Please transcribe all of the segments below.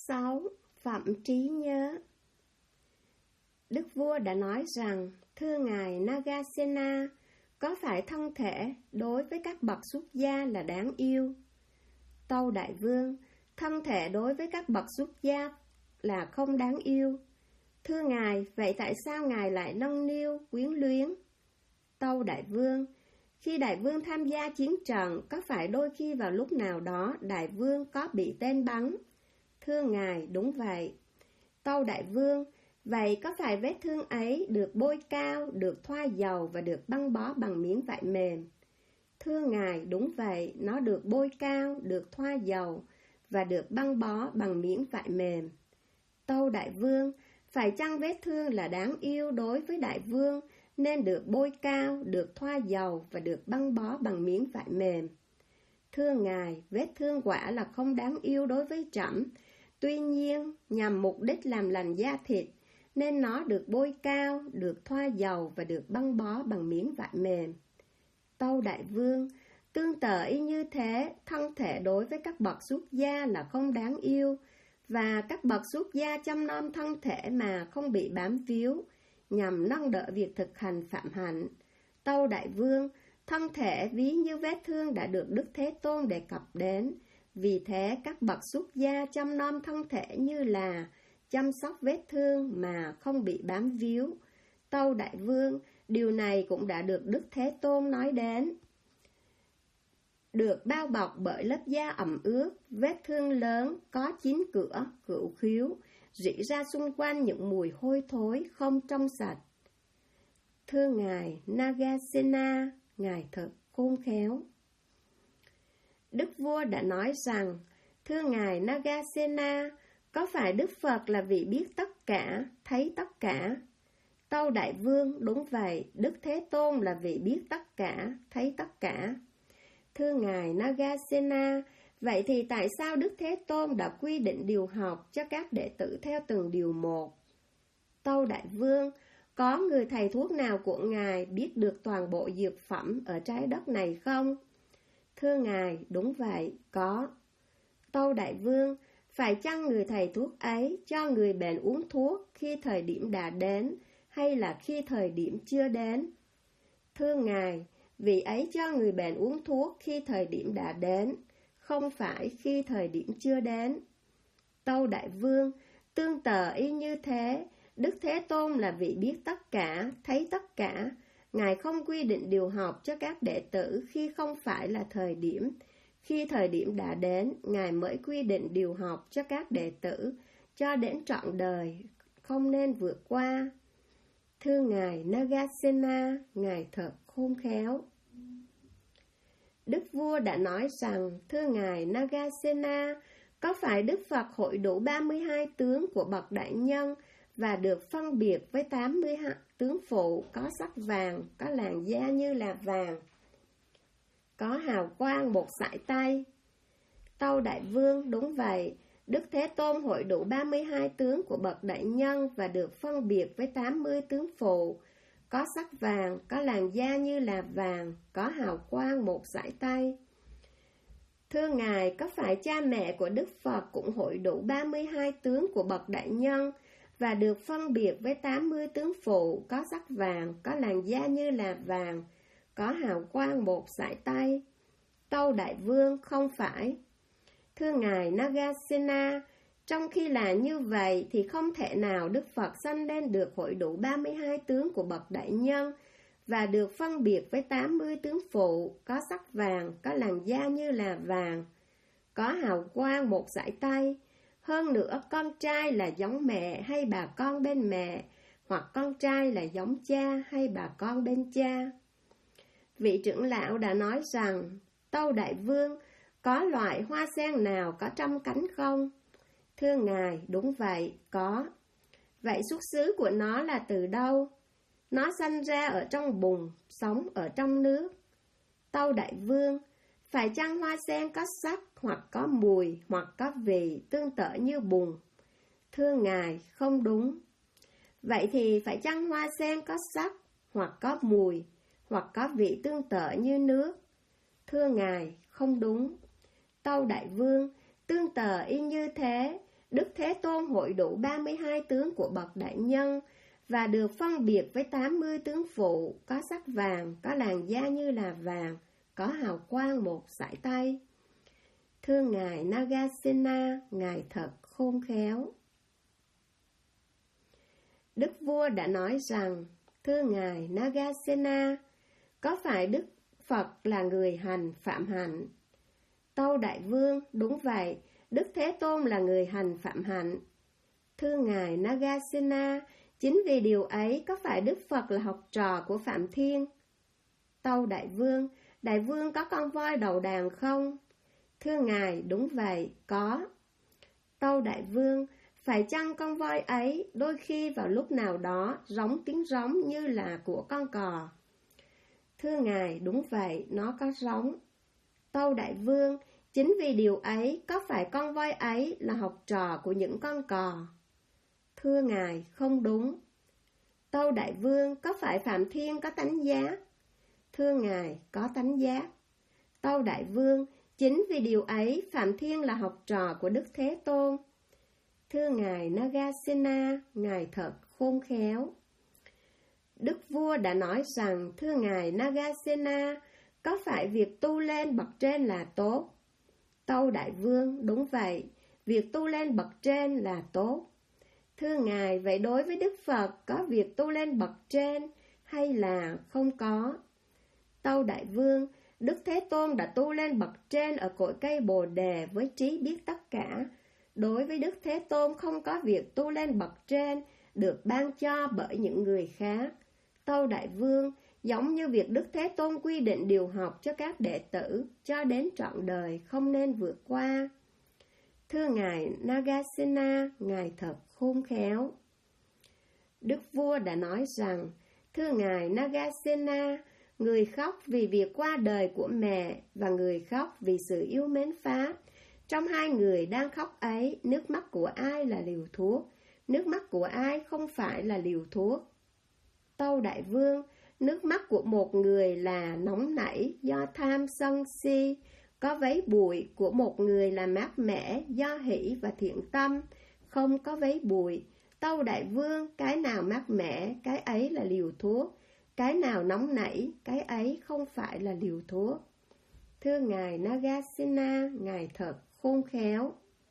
6. Phẩm trí nhớ. Đức vua đã nói rằng, thưa ngài Nagasena, có phải thân thể đối với các bậc xuất gia là đáng yêu? Tâu đại vương, thân thể đối với các bậc xuất gia là không đáng yêu. Thưa ngài, vậy tại sao ngài lại nâng niu, quyến luyến? Tâu đại vương, khi đại vương tham gia chiến trận, có phải đôi khi vào lúc nào đó đại vương có bị tên bắn? Thưa ngài, đúng vậy. Tâu đại vương, vậy có phải vết thương ấy được bôi cao, được thoa dầu và được băng bó bằng miếng vải mềm? Thưa ngài, đúng vậy, nó được bôi cao, được thoa dầu và được băng bó bằng miếng vải mềm. Tâu đại vương, phải chăng vết thương là đáng yêu đối với đại vương nên được bôi cao, được thoa dầu và được băng bó bằng miếng vải mềm? Thưa ngài, vết thương quả là không đáng yêu đối với trẫm. Tuy nhiên, nhằm mục đích làm lành da thịt, nên nó được bôi cao, được thoa dầu và được băng bó bằng miếng vải mềm. Tâu đại vương, tương tự y như thế, thân thể đối với các bậc xuất gia là không đáng yêu, và các bậc xuất gia chăm nom thân thể mà không bị bám víu, nhằm nâng đỡ việc thực hành phạm hạnh. Tâu đại vương, thân thể ví như vết thương đã được Đức Thế Tôn đề cập đến, vì thế các bậc xuất gia chăm nom thân thể như là chăm sóc vết thương mà không bị bám víu. Tâu đại vương, điều này cũng đã được Đức Thế Tôn nói đến. Được bao bọc bởi lớp da ẩm ướt, vết thương lớn, có 9 cửa, cửu khứu, rỉ ra xung quanh những mùi hôi thối không trong sạch. Thưa ngài Nagasena, ngài thật khôn khéo. Đức vua đã nói rằng, thưa ngài Nagasena, có phải Đức Phật là vị biết tất cả, thấy tất cả? Tâu đại vương, đúng vậy, Đức Thế Tôn là vị biết tất cả, thấy tất cả. Thưa ngài Nagasena, vậy thì tại sao Đức Thế Tôn đã quy định điều học cho các đệ tử theo từng điều một? Tâu đại vương, có người thầy thuốc nào của ngài biết được toàn bộ dược phẩm ở trái đất này không? Thưa ngài, đúng vậy, có. Tâu đại vương, phải chăng người thầy thuốc ấy cho người bệnh uống thuốc khi thời điểm đã đến, hay là khi thời điểm chưa đến? Thưa ngài, vị ấy cho người bệnh uống thuốc khi thời điểm đã đến, không phải khi thời điểm chưa đến. Tâu đại vương, tương tự y như thế, Đức Thế Tôn là vị biết tất cả, thấy tất cả. Ngài không quy định điều học cho các đệ tử khi không phải là thời điểm. Khi thời điểm đã đến, Ngài mới quy định điều học cho các đệ tử, cho đến trọn đời, không nên vượt qua. Thưa ngài Nagasena, ngài thật khôn khéo. Đức vua đã nói rằng, thưa ngài Nagasena, có phải Đức Phật hội đủ 32 tướng của bậc đại nhân và được phân biệt với 82 tướng phụ có sắc vàng, có làn da như là vàng, có hào quang một sải tay? Tâu đại vương, đúng vậy, Đức Thế Tôn hội đủ 32 tướng của bậc đại nhân và được phân biệt với 80 tướng phụ, có sắc vàng, có làn da như là vàng, có hào quang một sải tay. Thưa ngài, có phải cha mẹ của Đức Phật cũng hội đủ 32 tướng của bậc đại nhân và được phân biệt với 80 tướng phụ, có sắc vàng, có làn da như là vàng, có hào quang một sải tay? Tâu đại vương, không phải. Thưa ngài Nagasena, trong khi là như vậy thì không thể nào Đức Phật sanh lên được hội đủ 32 tướng của bậc đại nhân và được phân biệt với 80 tướng phụ, có sắc vàng, có làn da như là vàng, có hào quang một sải tay. Hơn nữa, con trai là giống mẹ hay bà con bên mẹ, hoặc con trai là giống cha hay bà con bên cha. Vị trưởng lão đã nói rằng, tâu đại vương, có loại hoa sen nào có trăm cánh không? Thưa ngài, đúng vậy, có. Vậy xuất xứ của nó là từ đâu? Nó sanh ra ở trong bùn, sống ở trong nước. Tâu đại vương, phải chăng hoa sen có sắc, hoặc có mùi, hoặc có vị tương tự như bùn? Thưa ngài, không đúng. Vậy thì phải chăng hoa sen có sắc, hoặc có mùi, hoặc có vị tương tự như nước? Thưa ngài, không đúng. Tâu đại vương, tương tự y như thế, Đức Thế Tôn hội đủ 32 tướng của bậc đại nhân và được phân biệt với 80 tướng phụ, có sắc vàng, có làn da như là vàng, có hào quang một sải tay. Thưa Ngài Nagasena, Ngài thật khôn khéo. Đức vua đã nói rằng, thưa Ngài Nagasena, có phải Đức Phật là người hành phạm hạnh? Tâu Đại Vương, đúng vậy, Đức Thế Tôn là người hành phạm hạnh. Thưa Ngài Nagasena, chính vì điều ấy có phải Đức Phật là học trò của Phạm Thiên? Tâu Đại Vương có con voi đầu đàn không? Thưa Ngài, đúng vậy, có. Tâu Đại Vương, phải chăng con voi ấy đôi khi vào lúc nào đó rống tiếng rống như là của con cò? Thưa Ngài, đúng vậy, nó có rống. Tâu Đại Vương, chính vì điều ấy có phải con voi ấy là học trò của những con cò? Thưa Ngài, không đúng. Tâu Đại Vương, có phải Phạm Thiên có tánh giác? Thưa Ngài, có tánh giác. Tâu Đại Vương, chính vì điều ấy Phạm Thiên là học trò của Đức Thế Tôn. Thưa Ngài Nagasena, Ngài thật khôn khéo. Đức vua đã nói rằng, thưa Ngài Nagasena, có phải việc tu lên bậc trên là tốt? Tâu Đại Vương, đúng vậy, việc tu lên bậc trên là tốt. Thưa Ngài, vậy đối với Đức Phật có việc tu lên bậc trên hay là không có? Tâu Đại Vương, Đức Thế Tôn đã tu lên bậc trên ở cội cây Bồ Đề với trí biết tất cả. Đối với Đức Thế Tôn không có việc tu lên bậc trên được ban cho bởi những người khác. Tâu Đại Vương, giống như việc Đức Thế Tôn quy định điều học cho các đệ tử cho đến trọn đời không nên vượt qua. Thưa Ngài Nagasena, Ngài thật khôn khéo. Đức vua đã nói rằng, thưa Ngài Nagasena, người khóc vì việc qua đời của mẹ và người khóc vì sự yêu mến Pháp. Trong hai người đang khóc ấy, nước mắt của ai là liều thuốc? Nước mắt của ai không phải là liều thuốc? Tâu Đại Vương, nước mắt của một người là nóng nảy do tham sân si, có vấy bụi của một người là mát mẻ do hỷ và thiện tâm, không có vấy bụi. Tâu Đại Vương, cái nào mát mẻ, cái ấy là liều thuốc, cái nào nóng nảy, cái ấy không phải là liều thuốc. Thưa Ngài Nagasena, Ngài thật khôn khéo.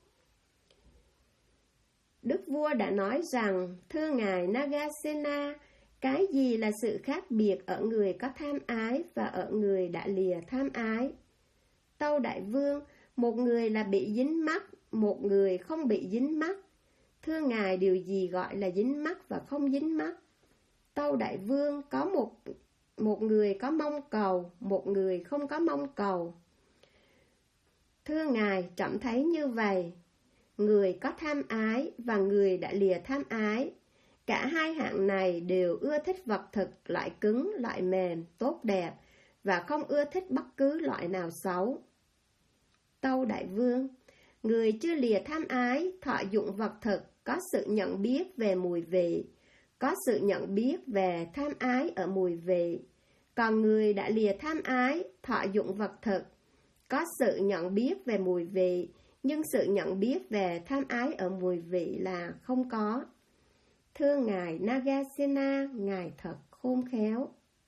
Đức vua đã nói rằng, thưa Ngài Nagasena, cái gì là sự khác biệt ở người có tham ái và ở người đã lìa tham ái? Tâu Đại Vương, một người là bị dính mắc, một người không bị dính mắc. Thưa Ngài, điều gì gọi là dính mắc và không dính mắc? Tâu Đại Vương, có một người có mong cầu, một người không có mong cầu. Thưa Ngài, trẫm thấy như vậy, người có tham ái và người đã lìa tham ái, cả hai hạng này đều ưa thích vật thực, loại cứng, loại mềm, tốt đẹp, và không ưa thích bất cứ loại nào xấu. Tâu Đại Vương, người chưa lìa tham ái, thọ dụng vật thực, có sự nhận biết về mùi vị, có sự nhận biết về tham ái ở mùi vị. Còn người đã lìa tham ái, thọ dụng vật thực, có sự nhận biết về mùi vị, nhưng sự nhận biết về tham ái ở mùi vị là không có. Thưa Ngài Nagasena, Ngài thật khôn khéo.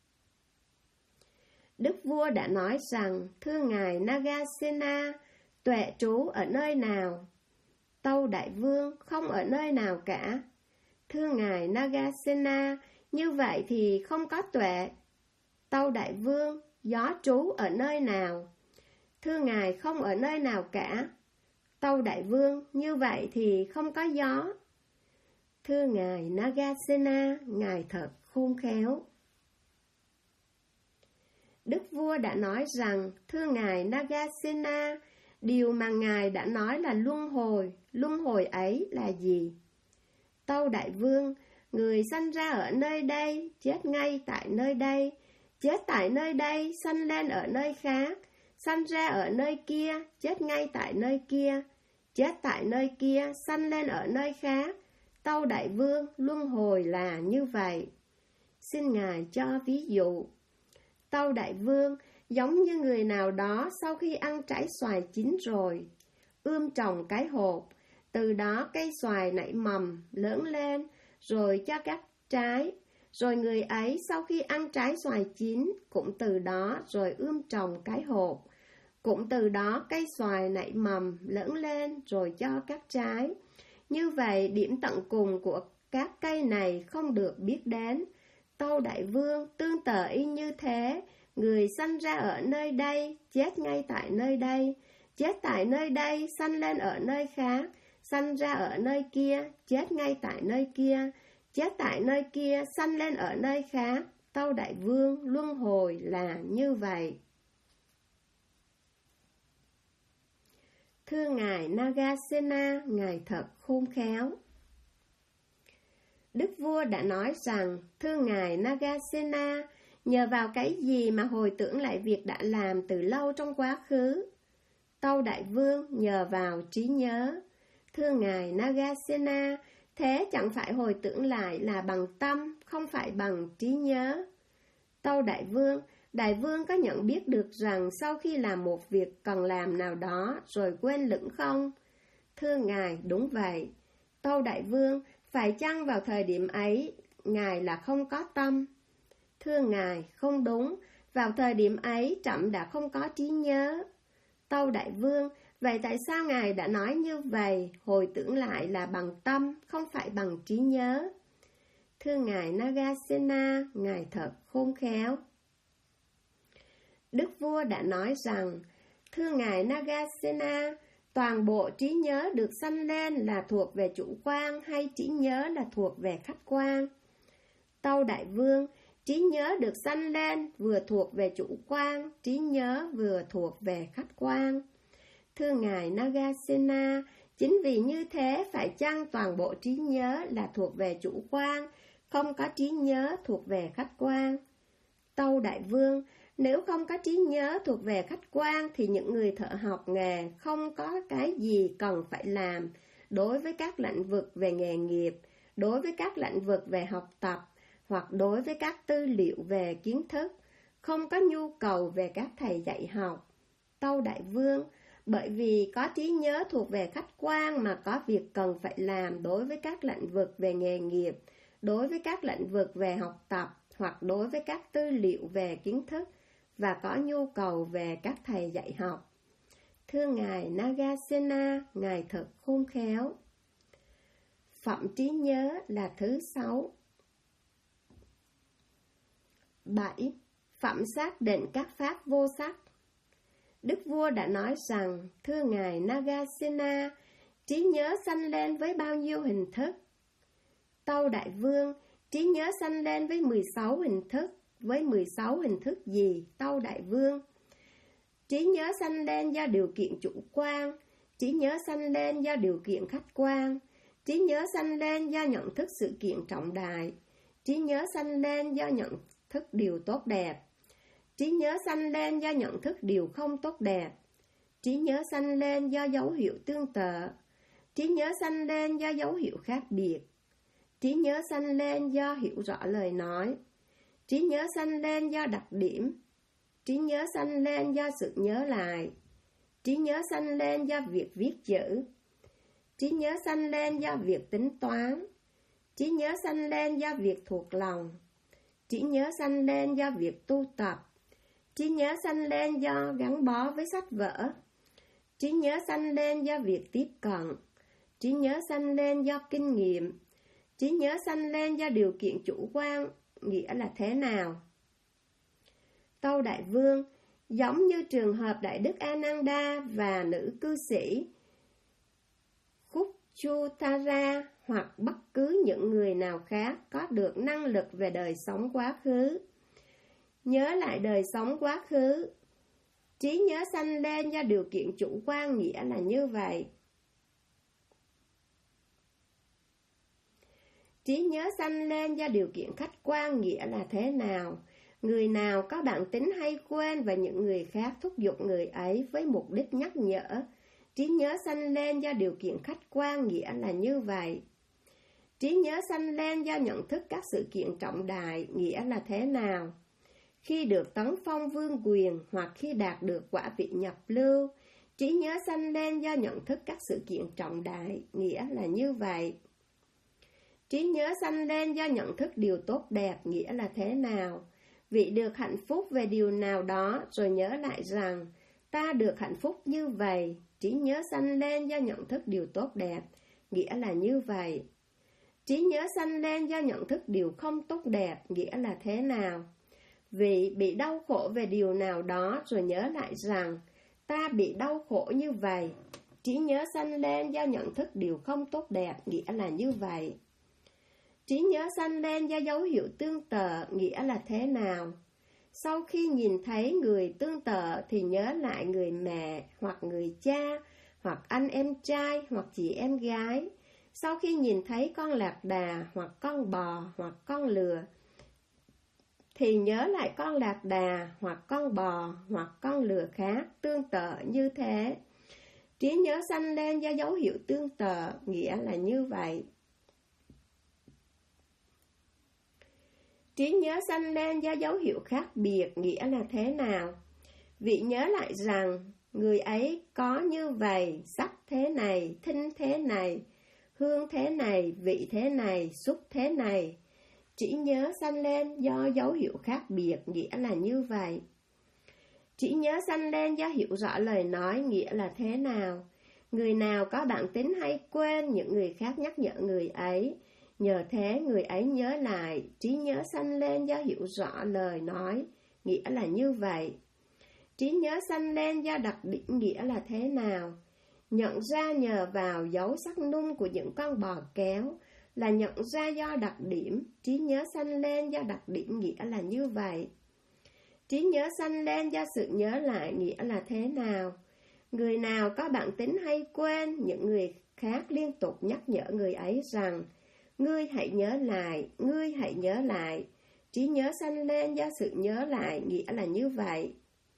Đức vua đã nói rằng, thưa Ngài Nagasena, tuệ trú ở nơi nào? Tâu Đại Vương, không ở nơi nào cả. Thưa Ngài Nagasena, như vậy thì không có tuệ. Tâu Đại Vương, gió trú ở nơi nào? Thưa Ngài, không ở nơi nào cả. Tâu Đại Vương, như vậy thì không có gió. Thưa Ngài Nagasena, Ngài thật khôn khéo. Đức vua đã nói rằng, thưa Ngài Nagasena, điều mà Ngài đã nói là luân hồi ấy là gì? Tâu Đại Vương, người sanh ra ở nơi đây, chết ngay tại nơi đây, chết tại nơi đây, sanh lên ở nơi khác, sanh ra ở nơi kia, chết ngay tại nơi kia, chết tại nơi kia, sanh lên ở nơi khác. Tâu Đại Vương, luân hồi là như vậy. Xin Ngài cho ví dụ. Tâu Đại Vương, giống như người nào đó sau khi ăn trái xoài chín rồi, ươm trồng cái hột, Từ đó cây xoài nảy mầm, lớn lên, rồi cho các trái. Rồi người ấy sau khi ăn trái xoài chín, cũng từ đó rồi trồng cái hột. Cũng từ đó cây xoài nảy mầm, lớn lên, rồi cho các trái. Như vậy, điểm tận cùng của các cây này không được biết đến. Tâu Đại Vương tương tự y như thế, người sanh ra ở nơi đây, chết ngay tại nơi đây. Chết tại nơi đây, sanh lên ở nơi khác, sanh ra ở nơi kia, chết ngay tại nơi kia. Chết tại nơi kia, sanh lên ở nơi khác. Tâu Đại Vương luân hồi là như vậy. Thưa Ngài Nagasena, Ngài thật khôn khéo. Đức vua đã nói rằng, thưa Ngài Nagasena, nhờ vào cái gì mà hồi tưởng lại việc đã làm từ lâu trong quá khứ? Tâu Đại Vương nhờ vào trí nhớ. Thưa Ngài Nagasena, thế chẳng phải hồi tưởng lại là bằng tâm, không phải bằng trí nhớ. Tâu Đại Vương có nhận biết được rằng sau khi làm một việc cần làm nào đó rồi quên lửng không? Thưa Ngài, đúng vậy. Tâu Đại Vương, phải chăng vào thời điểm ấy, Ngài là không có tâm? Thưa Ngài, không đúng, vào thời điểm ấy trẫm đã không có trí nhớ. Tâu Đại Vương, vậy tại sao Ngài đã nói như vậy, hồi tưởng lại là bằng tâm, không phải bằng trí nhớ? Thưa Ngài Nagasena, Ngài thật khôn khéo. Đức vua đã nói rằng, thưa Ngài Nagasena, toàn bộ trí nhớ được sanh lên là thuộc về chủ quan hay trí nhớ là thuộc về khách quan? Tâu Đại Vương, trí nhớ được sanh lên vừa thuộc về chủ quan, trí nhớ vừa thuộc về khách quan. Thưa Ngài Nagasena, chính vì như thế phải chăng toàn bộ trí nhớ là thuộc về chủ quan, không có trí nhớ thuộc về khách quan? Tâu Đại Vương, nếu không có trí nhớ thuộc về khách quan thì những người thợ học nghề không có cái gì cần phải làm đối với các lĩnh vực về nghề nghiệp, đối với các lĩnh vực về học tập, hoặc đối với các tư liệu về kiến thức, không có nhu cầu về các thầy dạy học. Tâu Đại Vương, bởi vì có trí nhớ thuộc về khách quan mà có việc cần phải làm đối với các lĩnh vực về nghề nghiệp, đối với các lĩnh vực về học tập, hoặc đối với các tư liệu về kiến thức, và có nhu cầu về các thầy dạy học. Thưa Ngài Nagasena, Ngài thật khôn khéo. Phẩm trí nhớ là thứ 6. 7. Phẩm xác định các pháp vô sắc. Đức vua đã nói rằng, thưa Ngài Nagasena, trí nhớ sanh lên với bao nhiêu hình thức? Tâu Đại Vương, trí nhớ sanh lên với 16 hình thức. Với 16 hình thức gì, Tâu Đại Vương? Trí nhớ sanh lên do điều kiện chủ quan, trí nhớ sanh lên do điều kiện khách quan, trí nhớ sanh lên do nhận thức sự kiện trọng đại, trí nhớ sanh lên do nhận thức điều tốt đẹp, trí nhớ sanh lên do nhận thức điều không tốt đẹp, trí nhớ sanh lên do dấu hiệu tương tự, trí nhớ sanh lên do dấu hiệu khác biệt, trí nhớ sanh lên do hiểu rõ lời nói, trí nhớ sanh lên do đặc điểm, trí nhớ sanh lên do sự nhớ lại, trí nhớ sanh lên do việc viết chữ, trí nhớ sanh lên do việc tính toán, trí nhớ sanh lên do việc thuộc lòng, trí nhớ sanh lên do việc tu tập, trí nhớ sanh lên do gắn bó với sách vở, trí nhớ sanh lên do việc tiếp cận, trí nhớ sanh lên do kinh nghiệm, trí nhớ sanh lên do điều kiện chủ quan, nghĩa là thế nào? Tâu Đại Vương, giống như trường hợp Đại Đức Ananda và nữ cư sĩ Khúc-chu-tha-ra hoặc bất cứ những người nào khác có được năng lực về đời sống quá khứ. Nhớ lại đời sống quá khứ. Trí nhớ sanh lên do điều kiện chủ quan, nghĩa là như vậy. Trí nhớ sanh lên do điều kiện khách quan, nghĩa là thế nào? Người nào có bản tính hay quên và những người khác thúc giục người ấy với mục đích nhắc nhở. Trí nhớ sanh lên do điều kiện khách quan, nghĩa là như vậy. Trí nhớ sanh lên do nhận thức các sự kiện trọng đại, nghĩa là thế nào? Khi được tấn phong vương quyền hoặc khi đạt được quả vị nhập lưu, Trí nhớ sanh lên do nhận thức các sự kiện trọng đại, nghĩa là như vậy. Trí nhớ sanh lên do nhận thức điều tốt đẹp, nghĩa là thế nào? Vị được hạnh phúc về điều nào đó rồi nhớ lại rằng ta được hạnh phúc như vậy. Trí nhớ sanh lên do nhận thức điều tốt đẹp, nghĩa là như vậy. Trí nhớ sanh lên do nhận thức điều không tốt đẹp, nghĩa là thế nào? Vị bị đau khổ về điều nào đó rồi nhớ lại rằng ta bị đau khổ như vậy. Trí nhớ sanh lên do nhận thức điều không tốt đẹp, nghĩa là như vậy. Trí nhớ sanh lên do dấu hiệu tương tự, nghĩa là thế nào? Sau khi nhìn thấy người tương tự thì nhớ lại người mẹ, hoặc người cha, hoặc anh em trai, hoặc chị em gái. Sau khi nhìn thấy con lạc đà, hoặc con bò, hoặc con lừa, thì nhớ lại con lạc đà, hoặc con bò, hoặc con lừa khác tương tự như thế. Trí nhớ sanh lên do dấu hiệu tương tự, nghĩa là như vậy. Trí nhớ sanh lên do dấu hiệu khác biệt, nghĩa là thế nào? Vị nhớ lại rằng người ấy có như vậy, sắc thế này, thinh thế này, hương thế này, vị thế này, xúc thế này. Trí nhớ sanh lên do dấu hiệu khác biệt, nghĩa là như vậy. Trí nhớ sanh lên do hiểu rõ lời nói, nghĩa là thế nào? Người nào có bản tính hay quên, những người khác nhắc nhở người ấy. Nhờ thế người ấy nhớ lại. Trí nhớ sanh lên do hiểu rõ lời nói, nghĩa là như vậy. Trí nhớ sanh lên do đặc điểm, nghĩa là thế nào? Nhận ra nhờ vào dấu sắc nung của những con bò kéo, là nhận ra do đặc điểm. Trí nhớ sanh lên do đặc điểm, nghĩa là như vậy. Trí nhớ sanh lên do sự nhớ lại, nghĩa là thế nào? Người nào có bản tính hay quên, những người khác liên tục nhắc nhở người ấy rằng ngươi hãy nhớ lại, ngươi hãy nhớ lại. Trí nhớ sanh lên do sự nhớ lại, nghĩa là như vậy.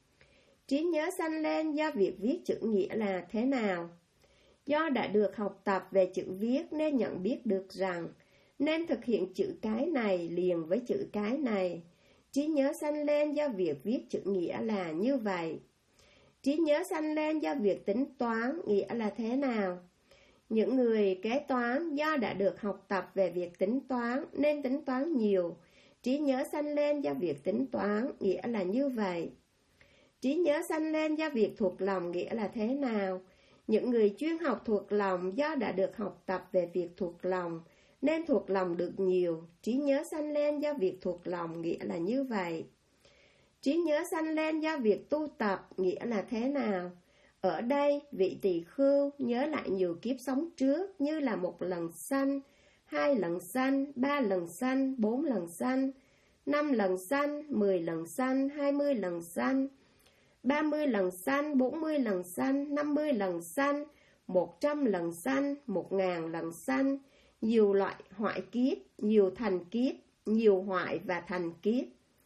Trí nhớ sanh lên do việc viết chữ, nghĩa là thế nào? Do đã được học tập về chữ viết nên nhận biết được rằng nên thực hiện chữ cái này liền với chữ cái này. Trí nhớ sanh lên do việc viết chữ, nghĩa là như vậy. Trí nhớ sanh lên do việc tính toán, nghĩa là thế nào? Những người kế toán do đã được học tập về việc tính toán nên tính toán nhiều. Trí nhớ sanh lên do việc tính toán, nghĩa là như vậy. Trí nhớ sanh lên do việc thuộc lòng, nghĩa là thế nào? Những người chuyên học thuộc lòng do đã được học tập về việc thuộc lòng nên thuộc lòng được nhiều. Trí nhớ sanh lên do việc thuộc lòng, nghĩa là như vậy. Trí nhớ sanh lên do việc tu tập, nghĩa là thế nào? Ở đây, vị tỳ khưu nhớ lại nhiều kiếp sống trước như là 1 lần sanh, 2 lần sanh, 3 lần sanh, 4 lần sanh, 5 lần sanh, 10 lần sanh, 20 lần sanh, 30 lần sanh, 40 lần sanh, 50 lần sanh, 100 lần sanh, 1000 lần sanh, nhiều loại hoại kiếp, nhiều thành kiếp, nhiều hoại và thành kiếp.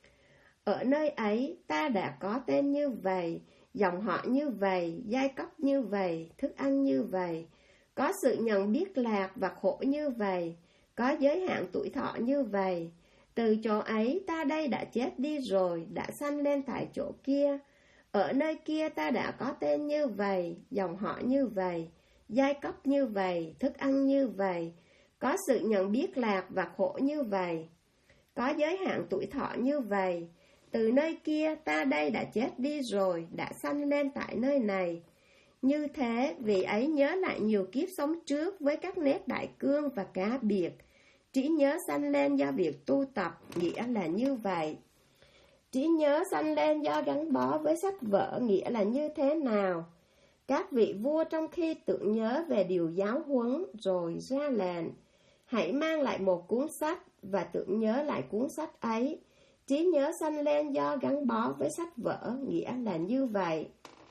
Ở nơi ấy ta đã có tên như vậy, dòng họ như vậy, giai cấp như vậy, thức ăn như vậy, có sự nhận biết lạc và khổ như vậy, có giới hạn tuổi thọ như vậy. Từ chỗ ấy ta đây đã chết đi rồi, đã sanh lên tại chỗ kia. Ở nơi kia ta đã có tên như vậy, dòng họ như vậy, giai cấp như vậy, thức ăn như vậy, có sự nhận biết lạc và khổ như vậy, có giới hạn tuổi thọ như vậy. Từ nơi kia ta đây đã chết đi rồi, đã sanh lên tại nơi này. Như thế, vị ấy nhớ lại nhiều kiếp sống trước với các nét đại cương và cá biệt. Trí nhớ sanh lên do việc tu tập, nghĩa là như vậy. Trí nhớ sanh lên do gắn bó với sách vở, nghĩa là như thế nào? Các vị vua trong khi tưởng nhớ về điều giáo huấn rồi ra lệnh, hãy mang lại một cuốn sách và tưởng nhớ lại cuốn sách ấy. Trí nhớ sanh lên do gắn bó với sách vở, nghĩa là như vậy.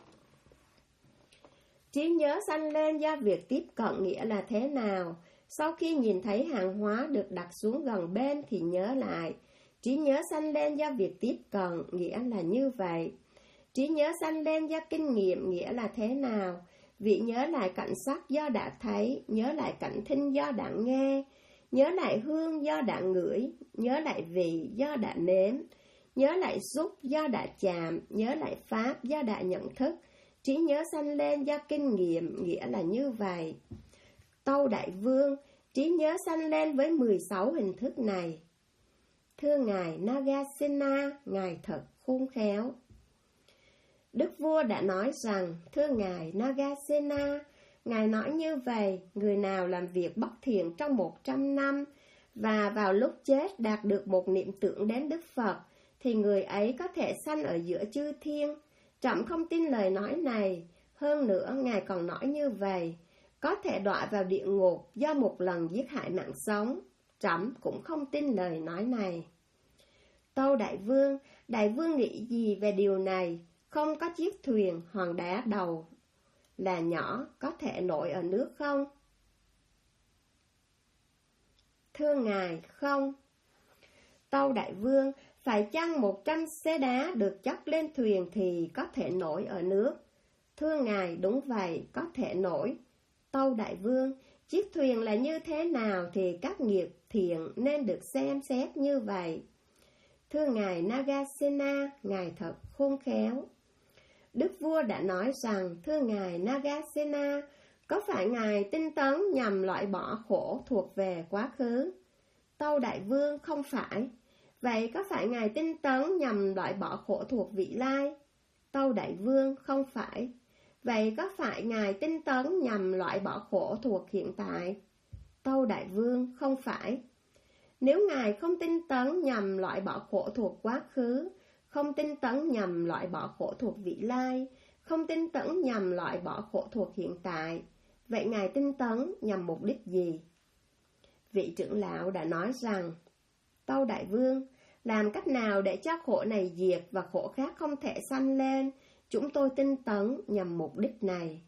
Trí nhớ sanh lên do việc tiếp cận, nghĩa là thế nào? Sau khi nhìn thấy hàng hóa được đặt xuống gần bên thì nhớ lại. Trí nhớ sanh lên do việc tiếp cận, nghĩa là như vậy. Trí nhớ sanh lên do kinh nghiệm, nghĩa là thế nào? Vị nhớ lại cảnh sắc do đã thấy, nhớ lại cảnh thính do đã nghe, nhớ lại hương do đã ngửi, nhớ lại vị do đã nếm, nhớ lại xúc do đã chạm, nhớ lại pháp do đã nhận thức, Trí nhớ sanh lên do kinh nghiệm, nghĩa là như vậy. Tâu Đại Vương, trí nhớ sanh lên với 16 hình thức này. Thưa Ngài Nagasena, Ngài thật khôn khéo. Đức vua đã nói rằng, thưa Ngài Nagasena, Ngài nói như vậy, người nào làm việc bất thiện trong 100 năm, và vào lúc chết đạt được một niệm tưởng đến Đức Phật, thì người ấy có thể sanh ở giữa chư thiên. Trẫm không tin lời nói này. Hơn nữa, Ngài còn nói như vậy, có thể đọa vào địa ngục do một lần giết hại mạng sống. Trẫm cũng không tin lời nói này. Tâu Đại vương nghĩ gì về điều này? Không có chiếc thuyền hòn đá đầu là nhỏ có thể nổi ở nước không? Thưa Ngài, không. Tâu Đại Vương, phải chăng 100 xế đá được chất lên thuyền thì có thể nổi ở nước? Thưa Ngài, đúng vậy, có thể nổi. Tâu Đại Vương, chiếc thuyền là như thế nào thì các nghiệp thiện nên được xem xét như vậy. Thưa Ngài Nagasena, Ngài thật khôn khéo. Đức vua đã nói rằng, thưa Ngài Nagasena, có phải Ngài tinh tấn nhằm loại bỏ khổ thuộc về quá khứ? Tâu Đại Vương, không phải. Vậy có phải Ngài tinh tấn nhằm loại bỏ khổ thuộc vị lai? Tâu Đại Vương, không phải. Vậy có phải Ngài tinh tấn nhằm loại bỏ khổ thuộc hiện tại? Tâu Đại Vương, không phải. Nếu Ngài không tinh tấn nhằm loại bỏ khổ thuộc quá khứ, không tinh tấn nhằm loại bỏ khổ thuộc vị lai, không tinh tấn nhằm loại bỏ khổ thuộc hiện tại, vậy Ngài tinh tấn nhằm mục đích gì? Vị trưởng lão đã nói rằng, Tâu Đại Vương, làm cách nào để cho khổ này diệt và khổ khác không thể sanh lên, chúng tôi tinh tấn nhằm mục đích này.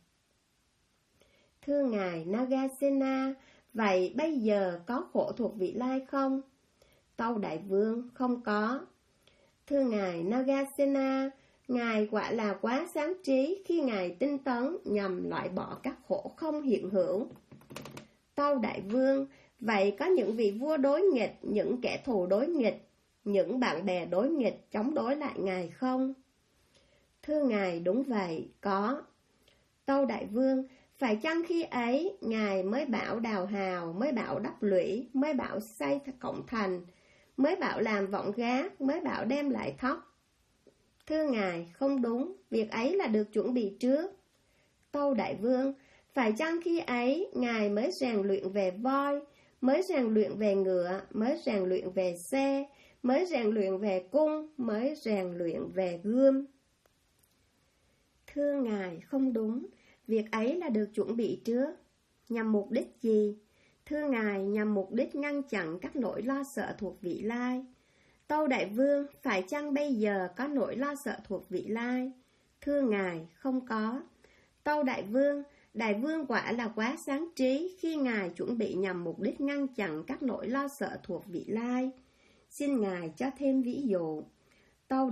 Thưa Ngài Nagasena, vậy bây giờ có khổ thuộc vị lai không? Tâu Đại Vương, không có. Thưa Ngài Nagasena, Ngài quả là quá sáng trí khi Ngài tinh tấn nhằm loại bỏ các khổ không hiện hữu. Tâu Đại Vương, vậy có những vị vua đối nghịch, những kẻ thù đối nghịch, những bạn bè đối nghịch chống đối lại Ngài không? Thưa Ngài, đúng vậy, có. Tâu Đại Vương, phải chăng khi ấy Ngài mới bảo đào hào, mới bảo đắp lũy, mới bảo xây cổng thành, mới bảo làm vọng gác, mới bảo đem lại thóc? Thưa Ngài, không đúng, việc ấy là được chuẩn bị trước. Tâu Đại Vương, phải chăng khi ấy Ngài mới rèn luyện về voi, mới rèn luyện về ngựa, mới rèn luyện về xe, mới rèn luyện về cung, mới rèn luyện về gươm? Thưa Ngài, không đúng, việc ấy là được chuẩn bị trước. Nhằm mục đích gì? Thưa Ngài, nhằm mục đích ngăn chặn các nỗi lo sợ thuộc vị lai. Tâu Đại Vương, phải chăng bây giờ có nỗi lo sợ thuộc vị lai? Thưa Ngài, không có. Tâu Đại Vương quả là quá sáng trí khi Ngài chuẩn bị nhằm mục đích ngăn chặn các nỗi lo sợ thuộc vị lai. Xin Ngài cho thêm ví dụ. Tâu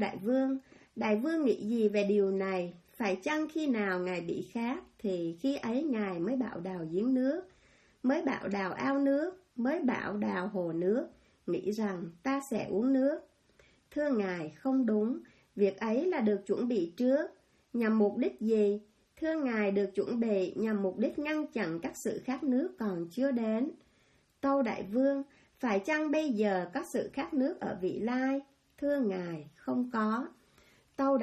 Đại Vương nghĩ gì về điều này? Phải chăng khi nào Ngài bị khát thì khi ấy Ngài mới bảo đào giếng nước, mới bảo đào ao nước, mới bảo đào hồ nước, nghĩ rằng ta sẽ uống nước? Thưa Ngài, không đúng, việc ấy là được chuẩn bị trước. Nhằm mục đích gì? Thưa Ngài, được chuẩn bị nhằm mục đích ngăn chặn các sự khát nước còn chưa đến. Tâu Đại Vương, phải chăng bây giờ có sự khát nước ở vị lai? Thưa Ngài, không có. Tâu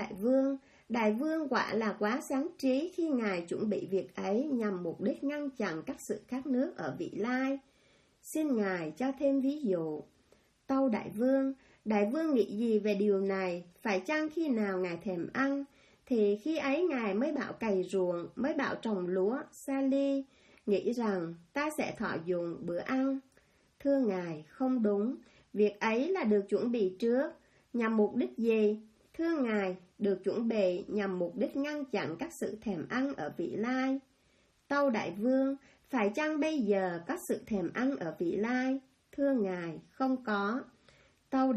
Đại Vương quả là quá sáng trí khi Ngài chuẩn bị việc ấy nhằm mục đích ngăn chặn các sự khát nước ở vị lai. Xin Ngài cho thêm ví dụ. Tâu Đại Vương nghĩ gì về điều này? Phải chăng khi nào Ngài thèm ăn thì khi ấy Ngài mới bảo cày ruộng, mới bảo trồng lúa, sa ly, nghĩ rằng ta sẽ thọ dùng bữa ăn? Thưa Ngài, không đúng, việc ấy là được chuẩn bị trước. Nhằm mục đích gì? Thưa Ngài, được chuẩn bị nhằm mục đích ngăn chặn các sự thèm ăn ở vị lai. Tâu Đại Vương, phải chăng bây giờ có sự thèm ăn ở vị lai? Thưa Ngài, không có. Tâu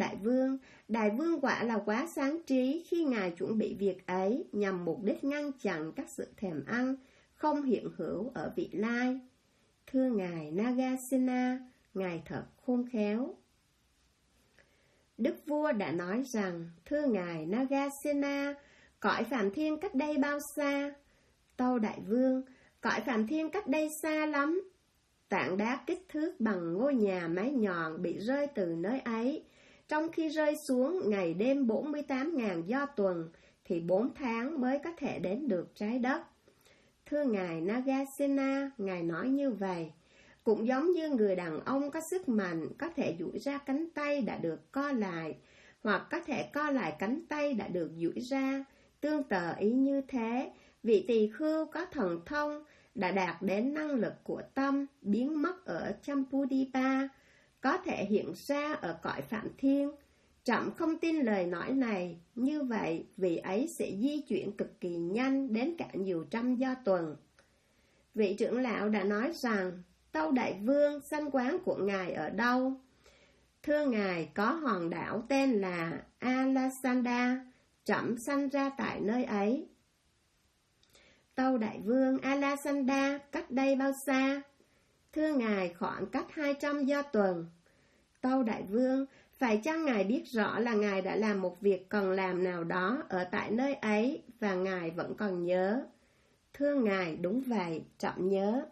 Đại Vương quả là quá sáng trí khi Ngài chuẩn bị việc ấy nhằm mục đích ngăn chặn các sự thèm ăn không hiện hữu ở vị lai. Thưa Ngài Nagasena, Ngài thật khôn khéo. Đức vua đã nói rằng, thưa Ngài Nagasena, Cõi Phạm Thiên cách đây bao xa? Tâu Đại Vương, cõi Phạm Thiên cách đây xa lắm. Tảng đá kích thước bằng ngôi nhà mái nhọn bị rơi từ nơi ấy. Trong khi rơi xuống ngày đêm 48.000 do tuần, thì 4 tháng mới có thể đến được trái đất. Thưa Ngài Nagasena, Ngài nói như vậy. Cũng giống như người đàn ông có sức mạnh, có thể duỗi ra cánh tay đã được co lại, hoặc có thể co lại cánh tay đã được duỗi ra. Tương tự ý như thế, vị tỳ khưu có thần thông đã đạt đến năng lực của tâm, biến mất ở Champudipa, có thể hiện ra ở cõi Phạm Thiên. Trẫm không tin lời nói này, như vậy vị ấy sẽ di chuyển cực kỳ nhanh đến cả nhiều trăm do tuần. Vị trưởng lão đã nói rằng, Tâu Đại Vương, sanh quán của Ngài ở đâu? Thưa Ngài, có hòn đảo tên là Alasanda, trẫm sanh ra tại nơi ấy. Tâu Đại Vương, Alasanda cách đây bao xa? Thưa Ngài, khoảng cách 200 do tuần. Tâu Đại Vương, phải chăng Ngài biết rõ là Ngài đã làm một việc cần làm nào đó ở tại nơi ấy và Ngài vẫn còn nhớ? Thưa Ngài, đúng vậy, trẫm nhớ.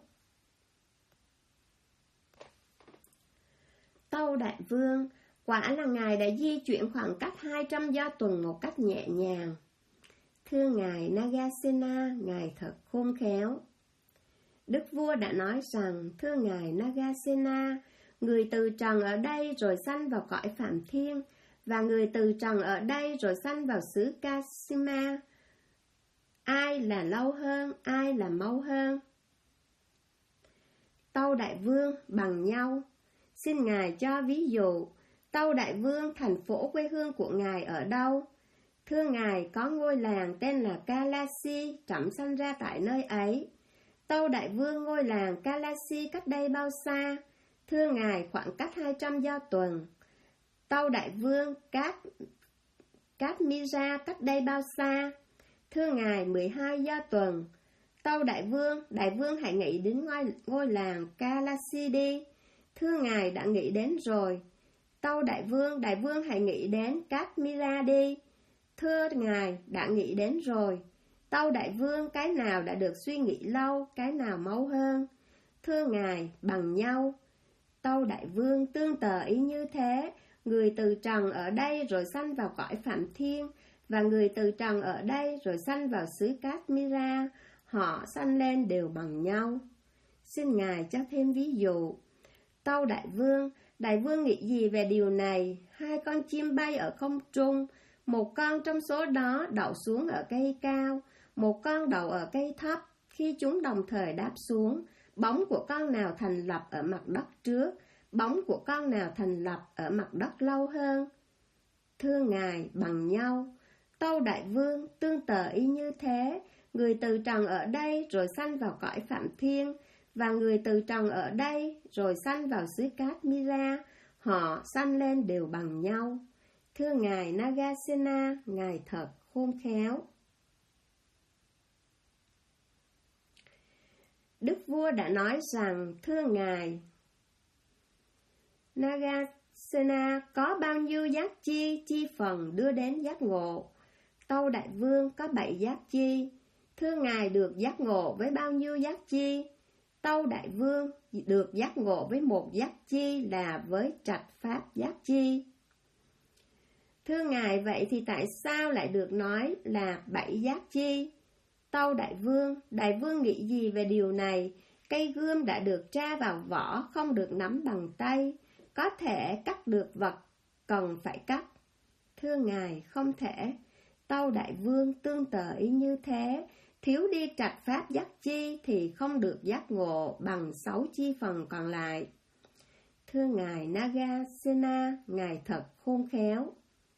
Tâu Đại Vương, quả là Ngài đã di chuyển khoảng cách 200 do tuần một cách nhẹ nhàng. Thưa Ngài Nagasena, Ngài thật khôn khéo. Đức vua đã nói rằng, thưa Ngài Nagasena, người từ trần ở đây rồi sanh vào cõi Phạm Thiên, và người từ trần ở đây rồi sanh vào xứ Kasima. Ai là lâu hơn, ai là mau hơn? Tâu Đại Vương, bằng nhau. Xin Ngài cho ví dụ, Tâu Đại Vương, thành phố quê hương của Ngài ở đâu? Thưa Ngài, có ngôi làng tên là Kalasi, trẫm sanh ra tại nơi ấy. Tâu Đại Vương, ngôi làng Kalasi cách đây bao xa? Thưa Ngài, khoảng cách 200 do tuần. Tâu Đại Vương, Katmira cách đây bao xa? Thưa Ngài, 12 do tuần. Tâu Đại Vương hãy nghĩ đến ngôi làng Kalasi đi. Thưa Ngài, đã nghĩ đến rồi. Tâu Đại Vương hãy nghĩ đến Katmira đi. Thưa Ngài, đã nghĩ đến rồi. Tâu Đại Vương, cái nào đã được suy nghĩ lâu, cái nào mau hơn? Thưa Ngài, bằng nhau. Tâu Đại Vương, tương tự ý như thế, người từ trần ở đây rồi sanh vào cõi Phạm Thiên, và người từ trần ở đây rồi sanh vào xứ Katmira, họ sanh lên đều bằng nhau. Xin Ngài cho thêm ví dụ. Tâu Đại Vương nghĩ gì về điều này? 2 con chim bay ở không trung, một con trong số đó đậu xuống ở cây cao, một con đậu ở cây thấp. Khi chúng đồng thời đáp xuống, bóng của con nào thành lập ở mặt đất trước, bóng của con nào thành lập ở mặt đất lâu hơn? Thưa Ngài, bằng nhau. Tâu Đại Vương, tương tự y như thế, người từ trần ở đây rồi sanh vào cõi Phạm Thiên, và người từ trần ở đây rồi sanh vào xứ Katmira, họ sanh lên đều bằng nhau. Thưa Ngài Nagasena, Ngài thật khôn khéo. Đức vua đã nói rằng, thưa Ngài Nagasena, có bao nhiêu giác chi phần đưa đến giác ngộ? Tâu Đại Vương, có 7 giác chi. Thưa Ngài, được giác ngộ với bao nhiêu giác chi? Tâu Đại Vương, được giác ngộ với 1 giác chi là với trạch pháp giác chi. Thưa Ngài, vậy thì tại sao lại được nói là 7 giác chi? Tâu Đại Vương nghĩ gì về điều này? Cây gươm đã được tra vào vỏ, không được nắm bằng tay, có thể cắt được vật cần phải cắt. Thưa Ngài, không thể. Tâu Đại Vương, tương tự ý như thế, thiếu đi trạch pháp giác chi thì không được giác ngộ bằng 6 chi phần còn lại. Thưa Ngài Nagasena, Ngài thật khôn khéo.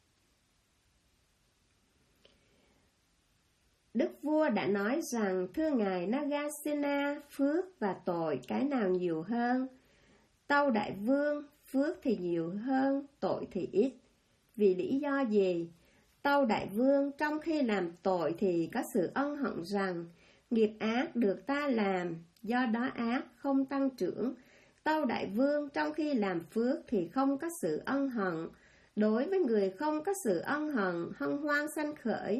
Đức vua đã nói rằng, thưa Ngài Nagasena, phước và tội cái nào nhiều hơn? Tâu Đại Vương, phước thì nhiều hơn, tội thì ít. Vì lý do gì? Tâu Đại Vương, trong khi làm tội thì có sự ân hận rằng, nghiệp ác được ta làm, do đó ác không tăng trưởng. Tâu Đại Vương, trong khi làm phước thì không có sự ân hận. Đối với người không có sự ân hận, hân hoan sanh khởi.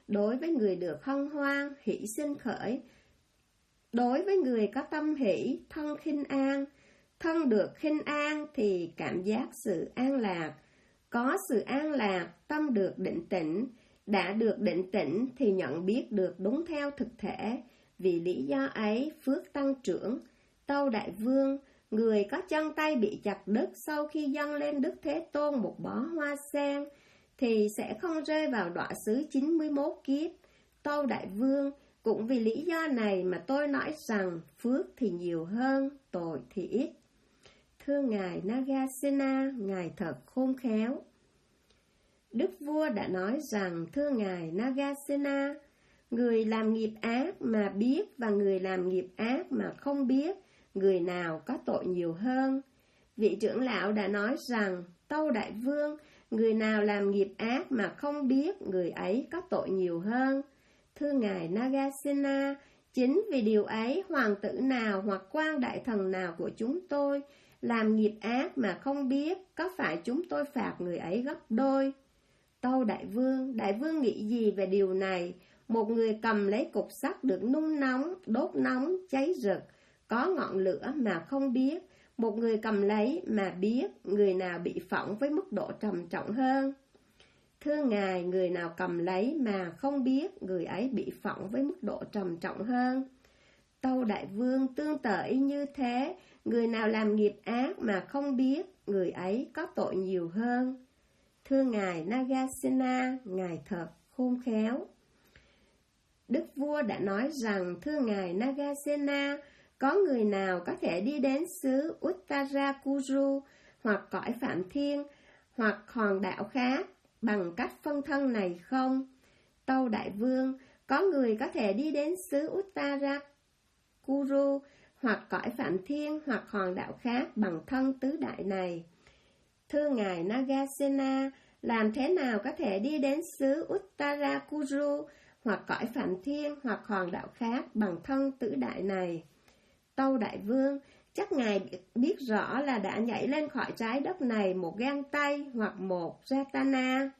đối với người được hân hoan, hỷ sinh khởi. Đối với người có tâm hỷ, thân khinh an. Thân được khinh an thì cảm giác sự an lạc. Có sự an lạc, tâm được định tĩnh. Đã được định tĩnh thì nhận biết được đúng theo thực thể. Vì lý do ấy, phước tăng trưởng. Tâu Đại Vương, người có chân tay bị chặt đứt sau khi dâng lên Đức Thế Tôn một bó hoa sen, thì sẽ không rơi vào đọa xứ 91 kiếp. Tâu Đại Vương, cũng vì lý do này mà tôi nói rằng phước thì nhiều hơn, tội thì ít. Thưa Ngài Nagasena, Ngài thật khôn khéo. Đức vua đã nói rằng, thưa Ngài Nagasena, người làm nghiệp ác mà biết và người làm nghiệp ác mà không biết, người nào có tội nhiều hơn? Vị trưởng lão đã nói rằng, Tâu Đại Vương, người nào làm nghiệp ác mà không biết, người ấy có tội nhiều hơn. Thưa Ngài Nagasena, chính vì điều ấy, hoàng tử nào hoặc quan đại thần nào của chúng tôi làm nghiệp ác mà không biết, có phải chúng tôi phạt người ấy gấp đôi? Tâu Đại Vương nghĩ gì về điều này? Một người cầm lấy cục sắt được nung nóng, đốt nóng, cháy rực, có ngọn lửa mà không biết. Một người cầm lấy mà biết, người nào bị phỏng với mức độ trầm trọng hơn? Thưa Ngài, người nào cầm lấy mà không biết, người ấy bị phỏng với mức độ trầm trọng hơn. Tâu Đại Vương, tương tự y như thế, người nào làm nghiệp ác mà không biết, người ấy có tội nhiều hơn. Thưa Ngài Nagasena, Ngài thật khôn khéo. Đức vua đã nói rằng, thưa Ngài Nagasena, có người nào có thể đi đến xứ Uttarakuru hoặc cõi Phạm Thiên hoặc hòn đảo khác bằng cách phân thân này không? Tâu Đại Vương, có người có thể đi đến xứ Uttarakuru hoặc cõi Phạm Thiên hoặc hòn đảo khác bằng thân tứ đại này. Thưa Ngài Nagasena, làm thế nào có thể đi đến xứ Uttarakuru hoặc cõi Phạm Thiên hoặc hòn đảo khác bằng thân tứ đại này? Tâu Đại Vương, chắc Ngài biết rõ là đã nhảy lên khỏi trái đất này một gang tay hoặc một Ratana.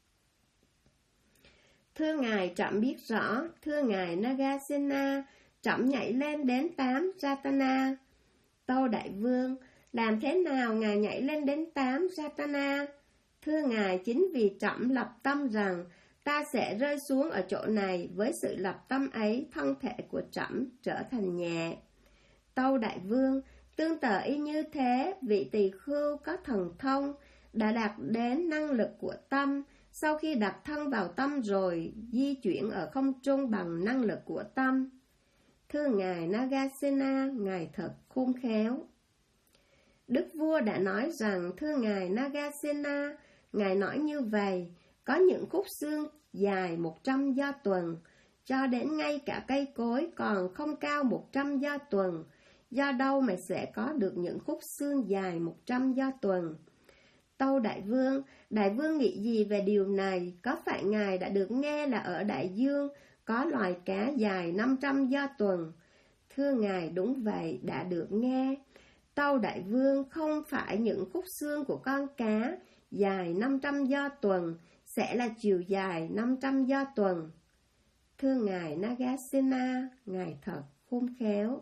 Thưa Ngài, trẫm biết rõ. Thưa Ngài Nagasena, trẫm nhảy lên đến 8 Ratana. Tâu Đại Vương, làm thế nào Ngài nhảy lên đến 8 Ratana? Thưa Ngài, chính vì trẫm lập tâm rằng ta sẽ rơi xuống ở chỗ này, với sự lập tâm ấy, thân thể của trẫm trở thành nhẹ. Tâu Đại Vương, tương tự y như thế, vị tỳ khưu có thần thông đã đạt đến năng lực của tâm, sau khi đặt thân vào tâm rồi di chuyển ở không trung bằng năng lực của tâm. Thưa Ngài Nagasena, Ngài thật khôn khéo. Đức vua đã nói rằng, thưa Ngài Nagasena, Ngài nói như vậy, có những khúc xương dài 100 do tuần, cho đến ngay cả cây cối còn không cao 100 do tuần. Do đâu mà sẽ có được những khúc xương dài 100 do tuần? Tâu Đại Vương nghĩ gì về điều này? Có phải Ngài đã được nghe là ở đại dương có loài cá dài 500 do tuần? Thưa Ngài, đúng vậy, đã được nghe. Tâu Đại Vương, không phải những khúc xương của con cá dài 500 do tuần sẽ là chiều dài 500 do tuần. Thưa Ngài Nagasena, Ngài thật khôn khéo.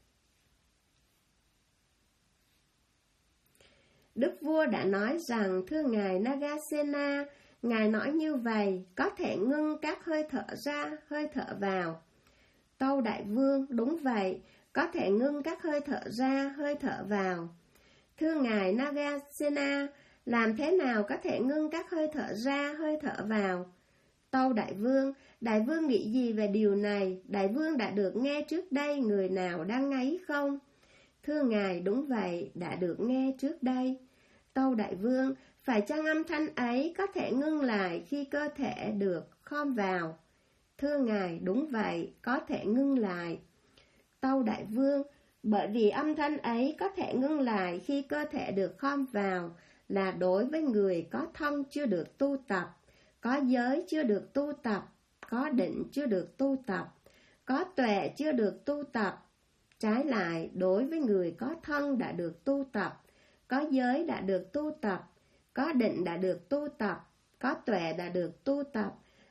Đức vua đã nói rằng, thưa Ngài Nagasena, Ngài nói như vậy, có thể ngưng các hơi thở ra, hơi thở vào. Tâu Đại Vương, đúng vậy, có thể ngưng các hơi thở ra, hơi thở vào. Thưa Ngài Nagasena, làm thế nào có thể ngưng các hơi thở ra, hơi thở vào? Tâu Đại Vương nghĩ gì về điều này? Đại Vương đã được nghe trước đây người nào đang ngáy không? Thưa Ngài, đúng vậy, đã được nghe trước đây. Tâu Đại Vương, phải chăng âm thanh ấy có thể ngưng lại khi cơ thể được khom vào? Thưa Ngài, đúng vậy, có thể ngưng lại. Tâu Đại Vương, bởi vì âm thanh ấy có thể ngưng lại khi cơ thể được khom vào là đối với người có thân chưa được tu tập, có giới chưa được tu tập, có định chưa được tu tập, có tuệ chưa được tu tập. Trái lại, đối với người có thân đã được tu tập, có giới đã được tu tập, có định đã được tu tập, có tuệ đã được tu tập,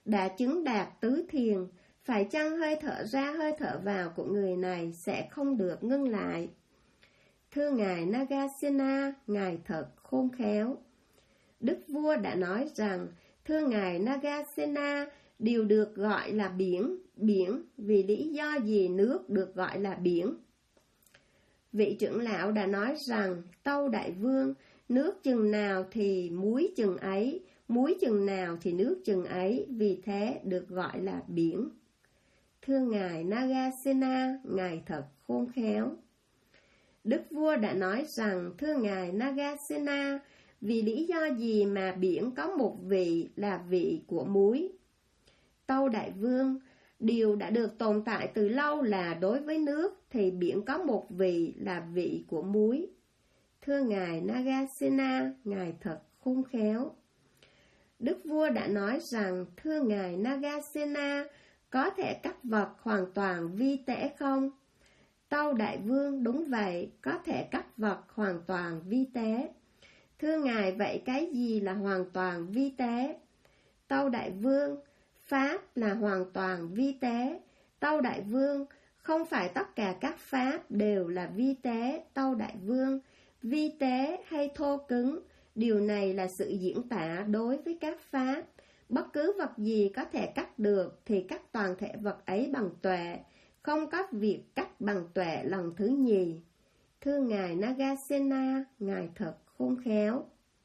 đã chứng đạt tứ thiền, phải chăng hơi thở ra hơi thở vào của người này sẽ không được ngưng lại? Thưa Ngài Nagasena, Ngài thật khôn khéo. Đức vua đã nói rằng, thưa Ngài Nagasena, điều được gọi là biển, vì lý do gì nước được gọi là biển? Vị trưởng lão đã nói rằng, tâu đại vương, nước chừng nào thì muối chừng ấy, muối chừng nào thì nước chừng ấy, vì thế được gọi là biển. Thưa Ngài Nagasena, Ngài thật khôn khéo. Đức vua đã nói rằng, thưa Ngài Nagasena, vì lý do gì mà biển có một vị là vị của muối? Tâu đại vương, điều đã được tồn tại từ lâu là đối với nước thì biển có một vị là vị của muối. Thưa Ngài Nagasena, Ngài thật khôn khéo. Đức vua đã nói rằng, thưa Ngài Nagasena, có thể các vật hoàn toàn vi tế không? Tâu đại vương, đúng vậy, có thể các vật hoàn toàn vi tế. Thưa Ngài, vậy cái gì là hoàn toàn vi tế? Tâu đại vương, pháp là hoàn toàn vi tế. Tâu đại vương, không phải tất cả các pháp đều là vi tế. Tâu đại vương, vi tế hay thô cứng, điều này là sự diễn tả đối với các pháp. Bất cứ vật gì có thể cắt được thì cắt toàn thể vật ấy bằng tuệ, không có việc cắt bằng tuệ lần thứ nhì. Thưa Ngài Nagasena, Ngài thật khôn khéo.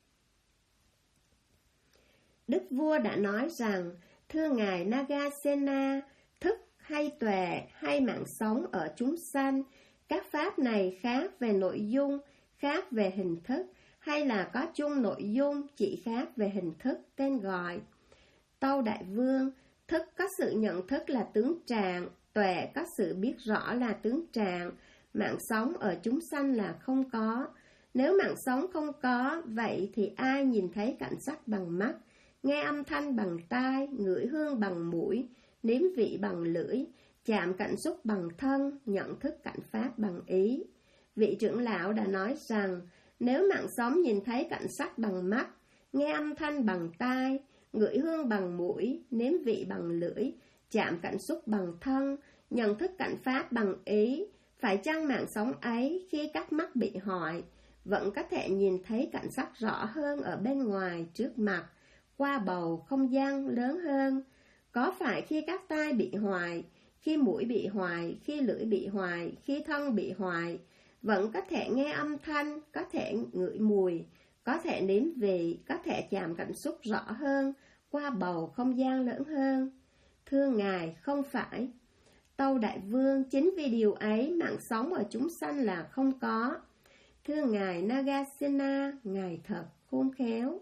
Đức vua đã nói rằng, thưa Ngài Nagasena, thức hay tuệ hay mạng sống ở chúng sanh, các pháp này khác về nội dung, khác về hình thức, hay là có chung nội dung chỉ khác về hình thức tên gọi? Tâu đại vương, thức có sự nhận thức là tướng trạng, tuệ có sự biết rõ là tướng trạng, mạng sống ở chúng sanh là không có. Nếu mạng sống không có, vậy thì ai nhìn thấy cảnh sắc bằng mắt, nghe âm thanh bằng tai, ngửi hương bằng mũi, nếm vị bằng lưỡi, chạm cảnh xúc bằng thân, nhận thức cảnh pháp bằng ý? Vị trưởng lão đã nói rằng, nếu mạng sống nhìn thấy cảnh sắc bằng mắt, nghe âm thanh bằng tai, ngửi hương bằng mũi, nếm vị bằng lưỡi, chạm cảnh xúc bằng thân, nhận thức cảnh pháp bằng ý, phải chăng mạng sống ấy khi các mắt bị hoại, vẫn có thể nhìn thấy cảnh sắc rõ hơn ở bên ngoài trước mặt, qua bầu không gian lớn hơn? Có phải khi các tai bị hoại, khi mũi bị hoại, khi lưỡi bị hoại, khi thân bị hoại, vẫn có thể nghe âm thanh, có thể ngửi mùi, có thể nếm vị, có thể chạm cảm xúc rõ hơn, qua bầu không gian lớn hơn? Thưa Ngài, không phải. Tâu đại vương, chính vì điều ấy mạng sống ở chúng sanh là không có. Thưa Ngài Nagasena, Ngài thật khôn khéo.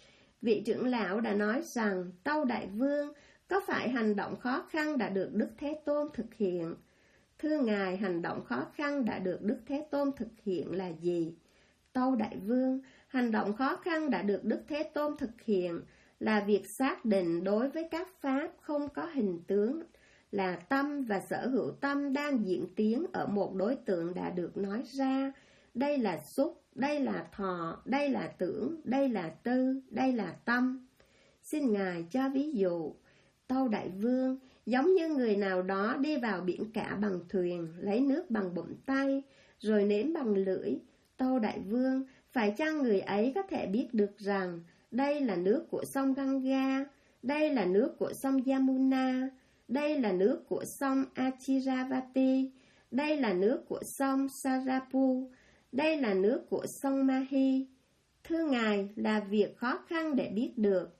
Vị trưởng lão đã nói rằng, tâu đại vương, có phải hành động khó khăn đã được Đức Thế Tôn thực hiện? Thưa Ngài, hành động khó khăn đã được Đức Thế Tôn thực hiện là gì? Tâu đại vương, hành động khó khăn đã được Đức Thế Tôn thực hiện là việc xác định đối với các pháp không có hình tướng, là tâm và sở hữu tâm đang diễn tiến ở một đối tượng đã được nói ra. Đây là xúc, đây là thọ, đây là tưởng, đây là tư, đây là tâm. Xin Ngài cho ví dụ. Tâu đại vương, giống như người nào đó đi vào biển cả bằng thuyền, lấy nước bằng bụng tay, rồi nếm bằng lưỡi. Tâu đại vương, phải chăng người ấy có thể biết được rằng đây là nước của sông Ganga, đây là nước của sông Yamuna, đây là nước của sông Achiravati, đây là nước của sông Sarapu, đây là nước của sông Mahi? Thưa Ngài, là việc khó khăn để biết được.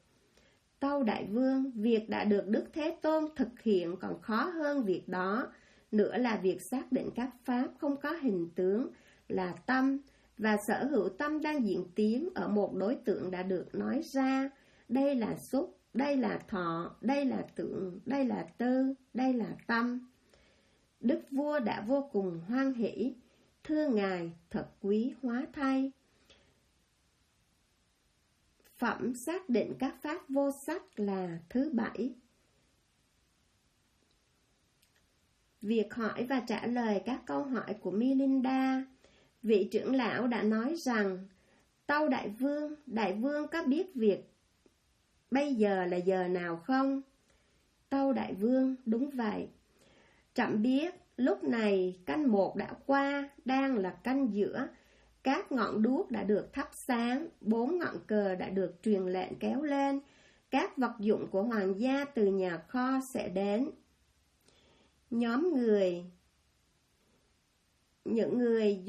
Tâu đại vương, việc đã được Đức Thế Tôn thực hiện còn khó hơn việc đó. Nữa là việc xác định các pháp không có hình tướng, là tâm, và sở hữu tâm đang diễn tiến ở một đối tượng đã được nói ra. Đây là xúc, đây là thọ, đây là tưởng, đây là tư, đây là tâm. Đức vua đã vô cùng hoan hỷ. Thưa Ngài, thật quý hóa thay. Phẩm xác định các pháp vô sắc là thứ 7. Việc hỏi và trả lời các câu hỏi của Milinda. Vị trưởng lão đã nói rằng, tâu đại vương có biết việc bây giờ là giờ nào không? Tâu Đại Vương: đúng vậy. Trẫm biết, lúc này canh một đã qua, đang là canh giữa. Các ngọn đuốc đã được thắp sáng, 4 ngọn cờ đã được truyền lệnh kéo lên. Các vật dụng của hoàng gia từ nhà kho sẽ đến. Những người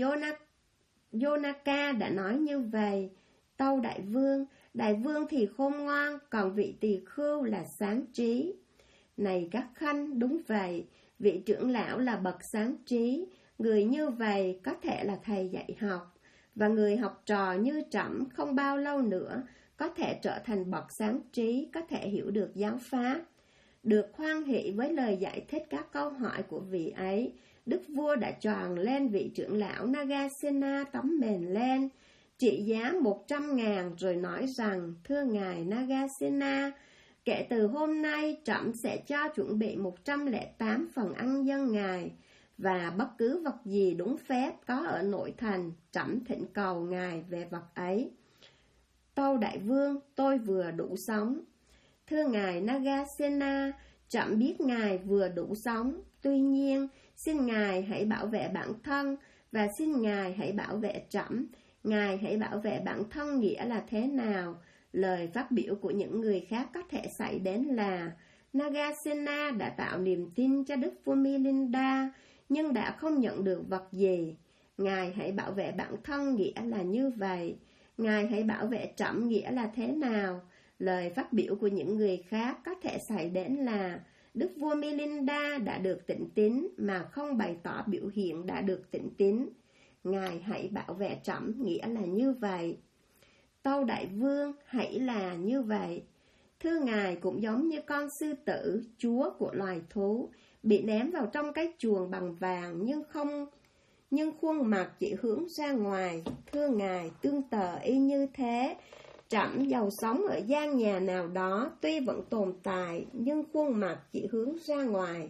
Yonaka đã nói như vậy. Tâu Đại vương thì khôn ngoan, còn vị tỳ khưu là sáng trí. Này các khanh, đúng vậy, vị trưởng lão là bậc sáng trí. Người như vậy có thể là thầy dạy học, và người học trò như trẫm không bao lâu nữa có thể trở thành bậc sáng trí, có thể hiểu được giáo pháp. Được hoan hỷ với lời giải thích các câu hỏi của vị ấy, đức vua đã choàng lên vị trưởng lão Nagasena tấm mền lên, trị giá 100.000, rồi nói rằng: thưa ngài Nagasena, kể từ hôm nay trẫm sẽ cho chuẩn bị 108 phần ăn dân ngài, và bất cứ vật gì đúng phép có ở nội thành, trẫm thỉnh cầu ngài về vật ấy. Tâu Đại Vương: tôi vừa đủ sống. Thưa ngài Nagasena, trẫm biết ngài vừa đủ sống, tuy nhiên xin ngài hãy bảo vệ bản thân, và xin ngài hãy bảo vệ trẫm. Ngài hãy bảo vệ bản thân nghĩa là thế nào? Lời phát biểu của những người khác có thể xảy đến là: Nagasena đã tạo niềm tin cho đức vua Milinda, nhưng đã không nhận được vật gì. Ngài hãy bảo vệ bản thân nghĩa là như vậy. Ngài hãy bảo vệ trẫm nghĩa là thế nào? Lời phát biểu của những người khác có thể xảy đến là: đức vua Milinda đã được tịnh tín mà không bày tỏ biểu hiện đã được tịnh tín. Ngài hãy bảo vệ trẫm nghĩa là như vậy. Tâu Đại Vương: hãy là như vậy. Thưa ngài cũng giống như con sư tử, chúa của loài thú, bị ném vào trong cái chuồng bằng vàng, nhưng khuôn mặt chỉ hướng ra ngoài. Thưa ngài, tương tự y như thế, trẫm giàu sống ở gian nhà nào đó, tuy vẫn tồn tại, nhưng khuôn mặt chỉ hướng ra ngoài.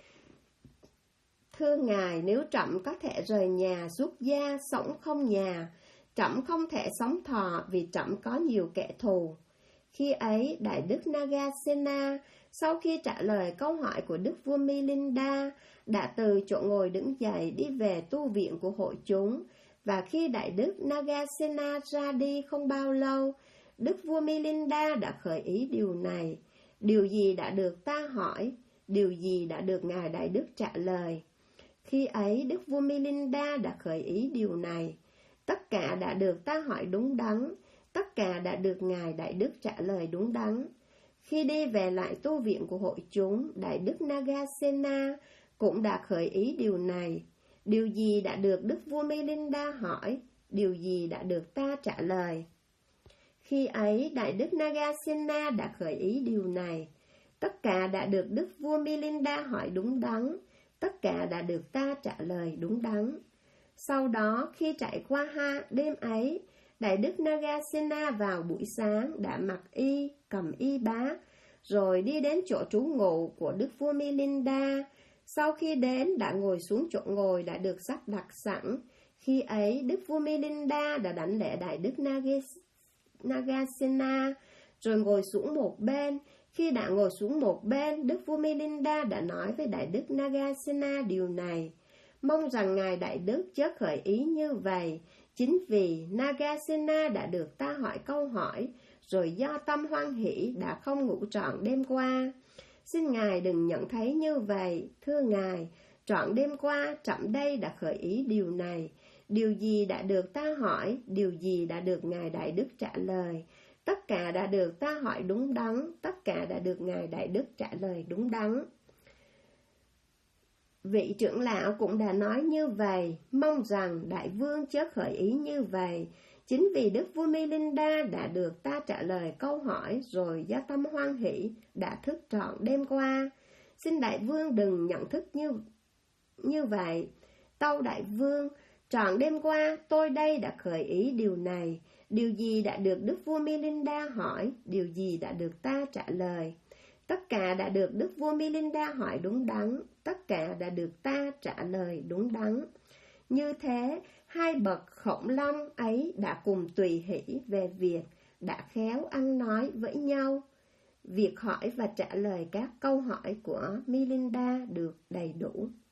Thưa ngài, nếu trẫm có thể rời nhà xuất gia, sống không nhà, trẫm không thể sống thọ vì trẫm có nhiều kẻ thù. Khi ấy, Đại đức Nagasena, sau khi trả lời câu hỏi của đức vua Milinda, đã từ chỗ ngồi đứng dậy đi về tu viện của hội chúng. Và khi Đại đức Nagasena ra đi không bao lâu, đức vua Milinda đã khởi ý điều này: điều gì đã được ta hỏi? Điều gì đã được ngài Đại đức trả lời? Khi ấy, đức vua Milinda đã khởi ý điều này: tất cả đã được ta hỏi đúng đắn, tất cả đã được ngài Đại đức trả lời đúng đắn. Khi đi về lại tu viện của hội chúng, Đại đức Nagasena cũng đã khởi ý điều này: điều gì đã được đức vua Milinda hỏi? Điều gì đã được ta trả lời? Khi ấy, Đại đức Nagasena đã khởi ý điều này: tất cả đã được đức vua Milinda hỏi đúng đắn, tất cả đã được ta trả lời đúng đắn. Sau đó, khi trải qua đêm ấy, Đại đức Nagasena vào buổi sáng đã mặc y, cầm y bá, rồi đi đến chỗ trú ngụ của đức vua Milinda. Sau khi đến, đã ngồi xuống chỗ ngồi đã được sắp đặt sẵn. Khi ấy, đức vua Milinda đã đảnh lễ Đại đức Nagasena, rồi ngồi xuống một bên. Khi đã ngồi xuống một bên, đức vua Milinda đã nói với Đại đức Nagasena điều này: mong rằng ngài Đại đức chớ khởi ý như vậy. Chính vì Nagasena đã được ta hỏi câu hỏi, rồi do tâm hoan hỷ đã không ngủ trọn đêm qua. Xin ngài đừng nhận thấy như vậy. Thưa ngài, trọn đêm qua trẫm đây đã khởi ý điều này. Điều gì đã được ta hỏi? Điều gì đã được ngài Đại đức trả lời? Tất cả đã được ta hỏi đúng đắn, tất cả đã được ngài Đại đức trả lời đúng đắn. Vị trưởng lão cũng đã nói như vậy, mong rằng Đại vương chớ khởi ý như vậy. Chính vì đức vua Milinda đã được ta trả lời câu hỏi, rồi do tâm hoan hỷ đã thức trọn đêm qua. Xin Đại vương đừng nhận thức như vậy. Tâu Đại vương: trọn đêm qua tôi đây đã khởi ý điều này. Điều gì đã được đức vua Milinda hỏi? Điều gì đã được ta trả lời? Tất cả đã được đức vua Milinda hỏi đúng đắn, tất cả đã được ta trả lời đúng đắn. Như thế, hai bậc khổng long ấy đã cùng tùy hỷ về việc đã khéo ăn nói với nhau. việc hỏi và trả lời các câu hỏi của Melinda được đầy đủ.